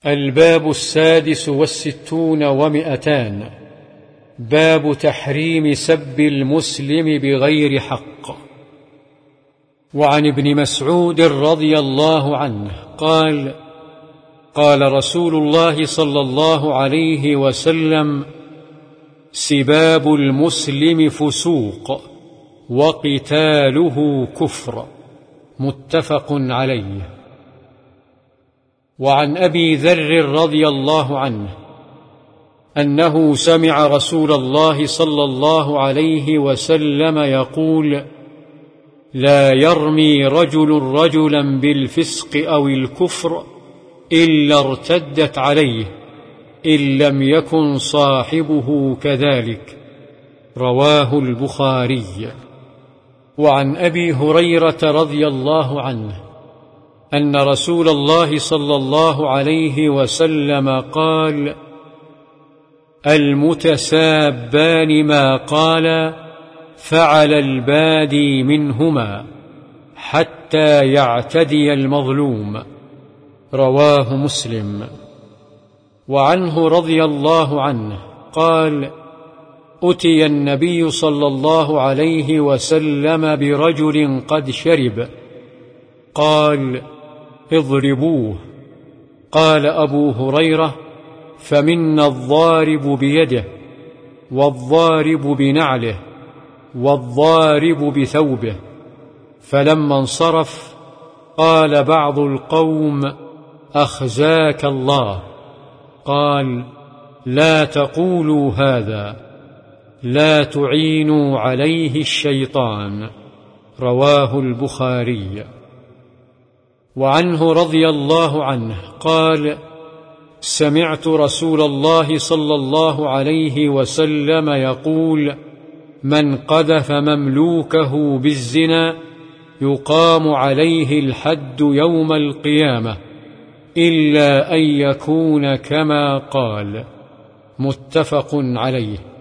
الباب 66 باب تحريم سب المسلم بغير حق. وعن ابن مسعود رضي الله عنه قال: قال رسول الله صلى الله عليه وسلم: سباب المسلم فسوق وقتاله كفر. متفق عليه. وعن أبي ذر رضي الله عنه أنه سمع رسول الله صلى الله عليه وسلم يقول: لا يرمي رجل رجلا بالفسق أو الكفر إلا ارتدت عليه إن لم يكن صاحبه كذلك. رواه البخاري. وعن أبي هريرة رضي الله عنه أن رسول الله صلى الله عليه وسلم قال: المتسابان ما قال فعل البادي منهما حتى يعتدي المظلوم. رواه مسلم. وعنه رضي الله عنه قال: أتي النبي صلى الله عليه وسلم برجل قد شرب، قال: اضربوه. قال أبو هريرة: فمنا الضارب بيده، والضارب بنعله، والضارب بثوبه. فلما انصرف قال بعض القوم: أخزاك الله. قال: لا تقولوا هذا، لا تعينوا عليه الشيطان. رواه البخاري. وعنه رضي الله عنه قال: سمعت رسول الله صلى الله عليه وسلم يقول: من قذف مملوكه بالزنا يقام عليه الحد يوم القيامة إلا أن يكون كما قال. متفق عليه.